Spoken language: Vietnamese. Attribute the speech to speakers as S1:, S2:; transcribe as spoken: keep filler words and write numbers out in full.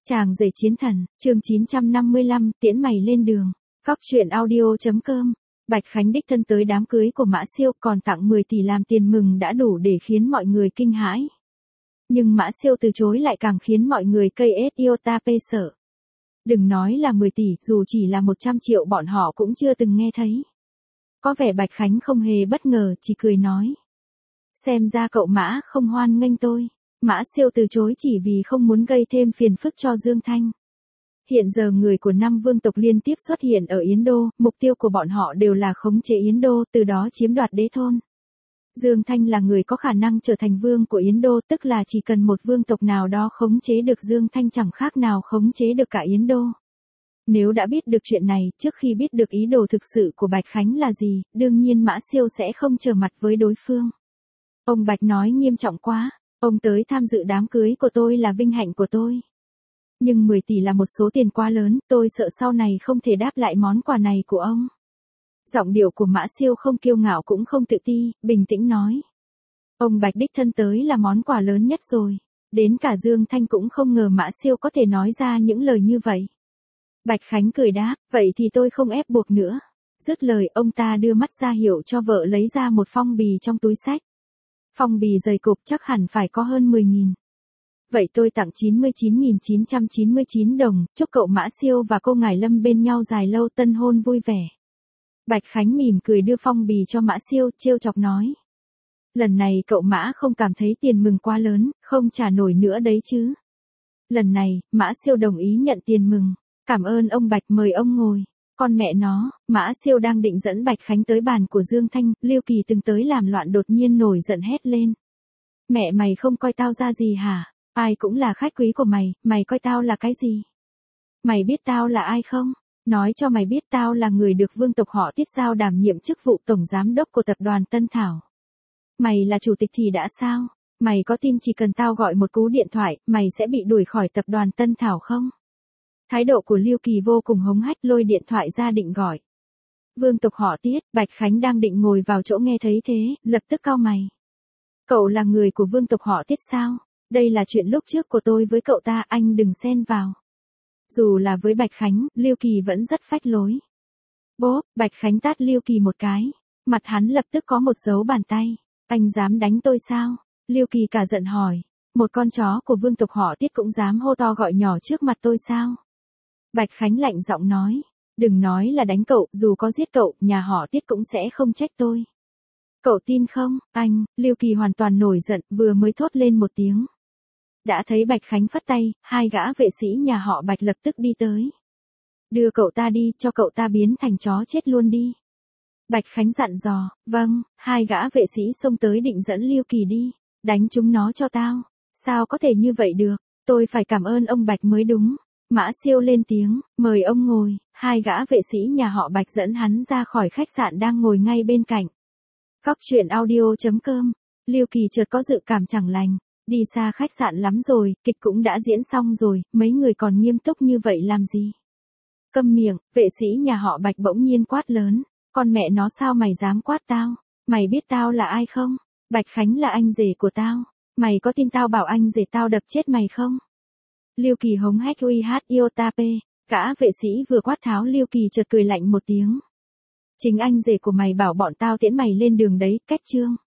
S1: Chàng rể chiến thần, chương chín trăm năm mươi lăm, tiễn mày lên đường. Góc truyện audio.com. Bạch Khánh đích thân tới đám cưới của Mã Siêu, còn tặng mười tỷ làm tiền mừng đã đủ để khiến mọi người kinh hãi. Nhưng Mã Siêu từ chối lại càng khiến mọi người cây ết iota pê sợ. Đừng nói là mười tỷ, dù chỉ là một trăm triệu bọn họ cũng chưa từng nghe thấy. Có vẻ Bạch Khánh không hề bất ngờ, chỉ cười nói. Xem ra cậu Mã không hoan nghênh tôi. Mã Siêu từ chối chỉ vì không muốn gây thêm phiền phức cho Dương Thanh. Hiện giờ người của năm vương tộc liên tiếp xuất hiện ở Yến Đô, mục tiêu của bọn họ đều là khống chế Yến Đô, từ đó chiếm đoạt đế thôn. Dương Thanh là người có khả năng trở thành vương của Yến Đô, tức là chỉ cần một vương tộc nào đó khống chế được Dương Thanh chẳng khác nào khống chế được cả Yến Đô. Nếu đã biết được chuyện này, trước khi biết được ý đồ thực sự của Bạch Khánh là gì, đương nhiên Mã Siêu sẽ không trở mặt với đối phương. Ông Bạch nói nghiêm trọng quá. Ông tới tham dự đám cưới của tôi là vinh hạnh của tôi. Nhưng mười tỷ là một số tiền quá lớn, tôi sợ sau này không thể đáp lại món quà này của ông. Giọng điệu của Mã Siêu không kiêu ngạo cũng không tự ti, bình tĩnh nói. Ông Bạch đích thân tới là món quà lớn nhất rồi. Đến cả Dương Thanh cũng không ngờ Mã Siêu có thể nói ra những lời như vậy. Bạch Khánh cười đáp, vậy thì tôi không ép buộc nữa. Dứt lời, ông ta đưa mắt ra hiệu cho vợ lấy ra một phong bì trong túi xách. Phong bì dày cộp chắc hẳn phải có hơn mười nghìn. Vậy tôi tặng chín mươi chín nghìn chín trăm chín mươi chín đồng, chúc cậu Mã Siêu và cô Ngải Lâm bên nhau dài lâu tân hôn vui vẻ. Bạch Khánh mỉm cười đưa phong bì cho Mã Siêu, trêu chọc nói. Lần này cậu Mã không cảm thấy tiền mừng quá lớn, không trả nổi nữa đấy chứ. Lần này, Mã Siêu đồng ý nhận tiền mừng. Cảm ơn ông Bạch, mời ông ngồi. Con mẹ nó, Mã Siêu đang định dẫn Bạch Khánh tới bàn của Dương Thanh, Lưu Kỳ từng tới làm loạn đột nhiên nổi giận hét lên. Mẹ mày không coi tao ra gì hả? Ai cũng là khách quý của mày, mày coi tao là cái gì? Mày biết tao là ai không? Nói cho mày biết tao là người được vương tộc họ Tiết giao đảm nhiệm chức vụ tổng giám đốc của tập đoàn Tân Thảo. Mày là chủ tịch thì đã sao? Mày có tin chỉ cần tao gọi một cú điện thoại, mày sẽ bị đuổi khỏi tập đoàn Tân Thảo không? Thái độ của Lưu Kỳ vô cùng hống hách, lôi điện thoại ra định gọi. Vương tộc họ Tiết, Bạch Khánh đang định ngồi vào chỗ nghe thấy thế, lập tức cau mày. Cậu là người của vương tộc họ Tiết sao? Đây là chuyện lúc trước của tôi với cậu ta, anh đừng xen vào. Dù là với Bạch Khánh, Lưu Kỳ vẫn rất phách lối. Bốp, Bạch Khánh tát Lưu Kỳ một cái. Mặt hắn lập tức có một dấu bàn tay. Anh dám đánh tôi sao? Lưu Kỳ cả giận hỏi. Một con chó của vương tộc họ Tiết cũng dám hô to gọi nhỏ trước mặt tôi sao? Bạch Khánh lạnh giọng nói, đừng nói là đánh cậu, dù có giết cậu, nhà họ Tiết cũng sẽ không trách tôi. Cậu tin không, anh? Lưu Kỳ hoàn toàn nổi giận, vừa mới thốt lên một tiếng. Đã thấy Bạch Khánh phất tay, hai gã vệ sĩ nhà họ Bạch lập tức đi tới. Đưa cậu ta đi, cho cậu ta biến thành chó chết luôn đi. Bạch Khánh dặn dò, vâng, hai gã vệ sĩ xông tới định dẫn Lưu Kỳ đi, đánh chúng nó cho tao. Sao có thể như vậy được, tôi phải cảm ơn ông Bạch mới đúng. Mã Siêu lên tiếng, mời ông ngồi, hai gã vệ sĩ nhà họ Bạch dẫn hắn ra khỏi khách sạn đang ngồi ngay bên cạnh. Góc truyện audio.com, Lưu Kỳ chợt có dự cảm chẳng lành, đi xa khách sạn lắm rồi, kịch cũng đã diễn xong rồi, mấy người còn nghiêm túc như vậy làm gì? Câm miệng, vệ sĩ nhà họ Bạch bỗng nhiên quát lớn, con mẹ nó sao mày dám quát tao? Mày biết tao là ai không? Bạch Khánh là anh rể của tao, mày có tin tao bảo anh rể tao đập chết mày không? Lưu Kỳ hống hét uy hát iota p, gã vệ sĩ vừa quát tháo Lưu Kỳ chợt cười lạnh một tiếng. Chính anh rể của mày bảo bọn tao tiễn mày lên đường đấy, cách chương.